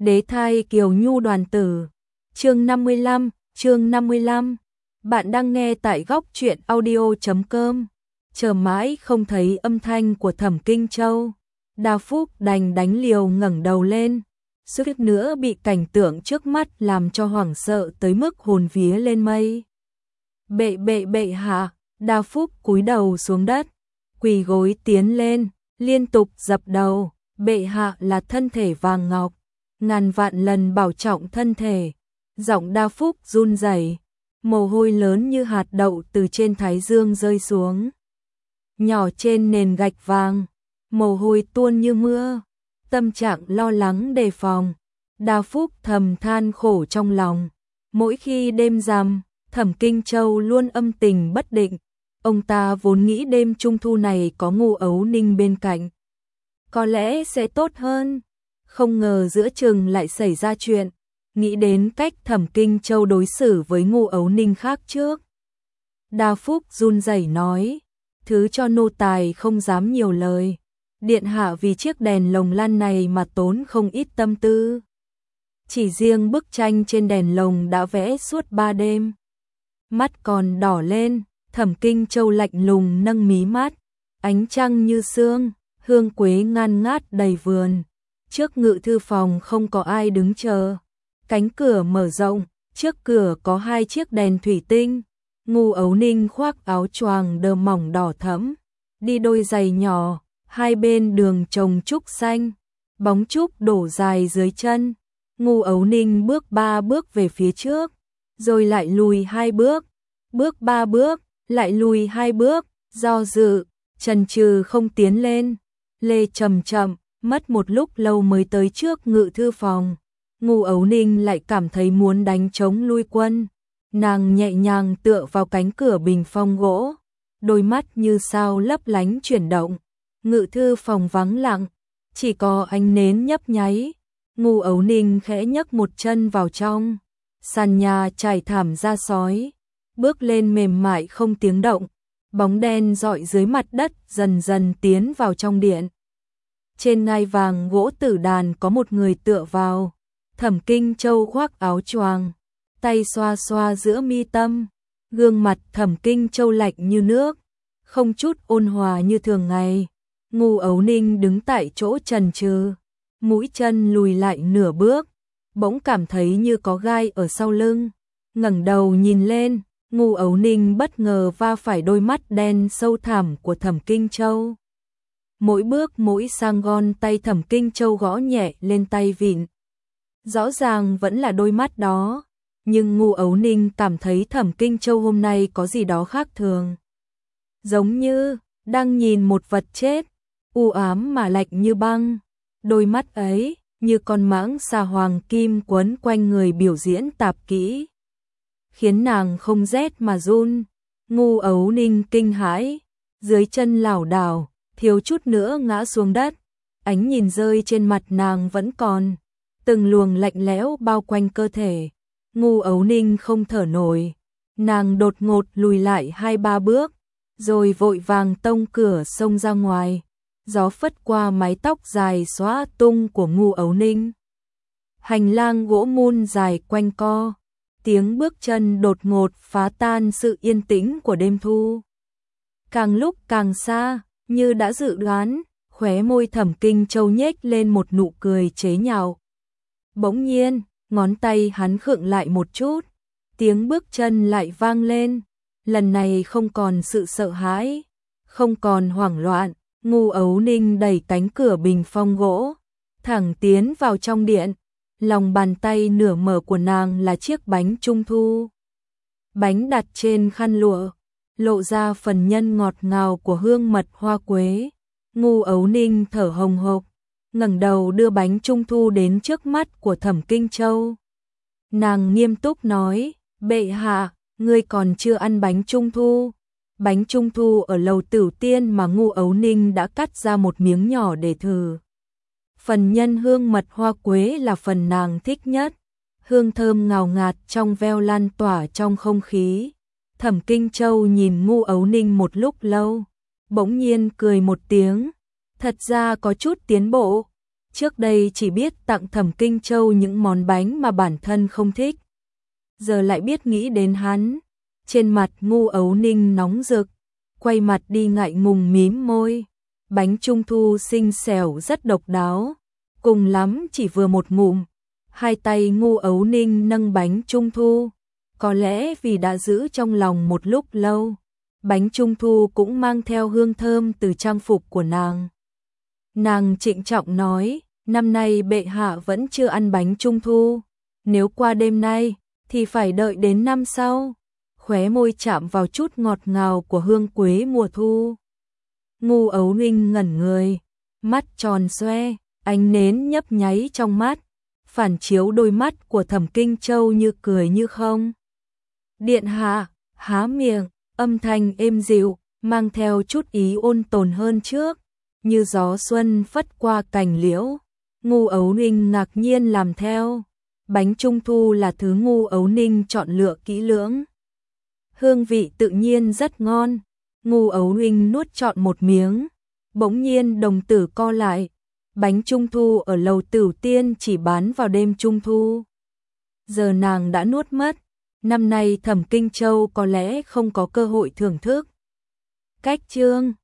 Đế thai Kiều Nhu đoàn tử. Chương 55. Bạn đang nghe tại góc truyện audio.com. Chờ mãi không thấy âm thanh của Thẩm Kinh Châu, Đào Phúc đành đánh liều ngẩng đầu lên, suýt nữa bị cảnh tượng trước mắt làm cho hoảng sợ tới mức hồn vía lên mây. Bệ hạ. Đào Phúc cúi đầu xuống đất, quỳ gối tiến lên, liên tục dập đầu. Bệ hạ là thân thể vàng ngọc, ngàn vạn lần bảo trọng thân thể. Giọng Đào Phúc run rẩy, mồ hôi lớn như hạt đậu từ trên thái dương rơi xuống, nhỏ trên nền gạch vàng, mồ hôi tuôn như mưa. Tâm trạng lo lắng đề phòng, Đào Phúc thầm than khổ trong lòng. Mỗi khi đêm rằm, Thẩm Kinh Châu luôn âm tình bất định. Ông ta vốn nghĩ đêm trung thu này có Ngô Ấu Ninh bên cạnh, có lẽ sẽ tốt hơn. Không ngờ giữa chừng lại xảy ra chuyện. Nghĩ đến cách Thẩm Kinh Châu đối xử với Ngô Ấu Ninh khác trước, Đào Phúc run rẩy nói: thứ cho nô tài không dám nhiều lời. Điện hạ vì chiếc đèn lồng lan này mà tốn không ít tâm tư. Chỉ riêng bức tranh trên đèn lồng đã vẽ suốt 3 đêm. Mắt còn đỏ lên, Thẩm Kinh Châu lạnh lùng nâng mí mắt. Ánh trăng như sương, hương quế ngàn ngát đầy vườn. Trước ngự thư phòng không có ai đứng chờ. Cánh cửa mở rộng, trước cửa có 2 chiếc đèn thủy tinh. Ngô Ấu Ninh khoác áo choàng đờ mỏng đỏ thẫm, đi đôi giày nhỏ, hai bên đường trồng trúc xanh, bóng trúc đổ dài dưới chân. Ngô Ấu Ninh bước 3 bước về phía trước, rồi lại lùi 2 bước, bước 3 bước, lại lùi 2 bước, do dự, chần chừ không tiến lên. Lê chậm chậm, mất một lúc lâu mới tới trước ngự thư phòng. Ngô Ấu Ninh lại cảm thấy muốn đánh trống lui quân. Nàng nhẹ nhàng tựa vào cánh cửa bình phong gỗ, đôi mắt như sao lấp lánh chuyển động. Ngự thư phòng vắng lặng, chỉ có ánh nến nhấp nháy. Ngô Ấu Ninh khẽ nhấc một chân vào trong, sàn nhà trải thảm da sói, bước lên mềm mại không tiếng động. Bóng đen dọi dưới mặt đất dần dần tiến vào trong điện. Trên ngai vàng gỗ tử đàn có một người tựa vào. Thẩm Kinh Châu khoác áo choàng, tay xoa xoa giữa mi tâm. Gương mặt Thẩm Kinh Châu lạnh như nước, không chút ôn hòa như thường ngày. Ngô Ấu Ninh đứng tại chỗ chần chừ, mũi chân lùi lại nửa bước, bỗng cảm thấy như có gai ở sau lưng. Ngẩng đầu nhìn lên, Ngô Ấu Ninh bất ngờ va phải đôi mắt đen sâu thẳm của Thẩm Kinh Châu. Mỗi bước mỗi sang gòn tay Thẩm Kinh Châu gõ nhẹ lên tay vịn. Rõ ràng vẫn là đôi mắt đó, nhưng Ngô Ấu Ninh cảm thấy Thẩm Kinh Châu hôm nay có gì đó khác thường. Giống như đang nhìn một vật chết, u ám mà lạnh như băng. Đôi mắt ấy như con mãng xà hoàng kim quấn quanh người biểu diễn tạp kỹ, khiến nàng không rét mà run. Ngô Ấu Ninh kinh hãi, dưới chân lảo đảo, thiếu chút nữa ngã xuống đất. Ánh nhìn rơi trên mặt nàng vẫn còn, từng luồng lạnh lẽo bao quanh cơ thể. Ngô Ấu Ninh không thở nổi, nàng đột ngột lùi lại 2-3 bước, rồi vội vàng tông cửa xông ra ngoài. Gió phất qua mái tóc dài xóa tung của Ngô Ấu Ninh. Hành lang gỗ mun dài quanh co, tiếng bước chân đột ngột phá tan sự yên tĩnh của đêm thu. Càng lúc càng xa, như đã dự đoán, khóe môi Thẩm Kinh Châu nhếch lên một nụ cười chế nhạo. Bỗng nhiên, ngón tay hắn khựng lại một chút, tiếng bước chân lại vang lên. Lần này không còn sự sợ hãi, không còn hoảng loạn. Ngô Ấu Ninh đẩy cánh cửa bình phong gỗ, thẳng tiến vào trong điện. Lòng bàn tay nửa mở của nàng là chiếc bánh trung thu. Bánh đặt trên khăn lụa, lộ ra phần nhân ngọt ngào của hương mật hoa quế. Ngô Ấu Ninh thở hồng hộc, ngẩng đầu đưa bánh trung thu đến trước mắt của Thẩm Kinh Châu. Nàng nghiêm túc nói: bệ hạ, ngươi còn chưa ăn bánh trung thu. Bánh trung thu ở lầu Tửu Tiên mà Ngô Ấu Ninh đã cắt ra một miếng nhỏ để thử. Phần nhân hương mật hoa quế là phần nàng thích nhất, hương thơm ngào ngạt trong veo lan tỏa trong không khí. Thẩm Kinh Châu nhìn Ngô Ấu Ninh một lúc lâu, bỗng nhiên cười một tiếng. Thật ra có chút tiến bộ. Trước đây chỉ biết tặng Thẩm Kinh Châu những món bánh mà bản thân không thích. Giờ lại biết nghĩ đến hắn. Trên mặt Ngu Ấu Ninh nóng rực, quay mặt đi ngại ngùng mím môi. Bánh trung thu xinh xẻo rất độc đáo, cùng lắm chỉ vừa một ngụm. Hai tay Ngu Ấu Ninh nâng bánh trung thu, có lẽ vì đã giữ trong lòng một lúc lâu. Bánh trung thu cũng mang theo hương thơm từ trang phục của nàng. Nàng trịnh trọng nói, năm nay bệ hạ vẫn chưa ăn bánh trung thu, nếu qua đêm nay thì phải đợi đến năm sau. Khóe môi chạm vào chút ngọt ngào của hương quế mùa thu. Ngu Ấu Ninh ngẩn người, mắt tròn xoe, ánh nến nhấp nháy trong mắt, phản chiếu đôi mắt của Thẩm Kinh Châu như cười như không. Điện hạ, há miệng, âm thanh êm dịu, mang theo chút ý ôn tồn hơn trước, như gió xuân phất qua cành liễu. Ngu Ấu Ninh ngạc nhiên làm theo. Bánh trung thu là thứ Ngu Ấu Ninh chọn lựa kỹ lưỡng. Hương vị tự nhiên rất ngon. Ngu Ấu Ninh nuốt trọn một miếng, bỗng nhiên đồng tử co lại. Bánh trung thu ở lầu Tửu Tiên chỉ bán vào đêm trung thu. Giờ nàng đã nuốt mất. Năm nay Thẩm Kinh Châu có lẽ không có cơ hội thưởng thức. Cách chương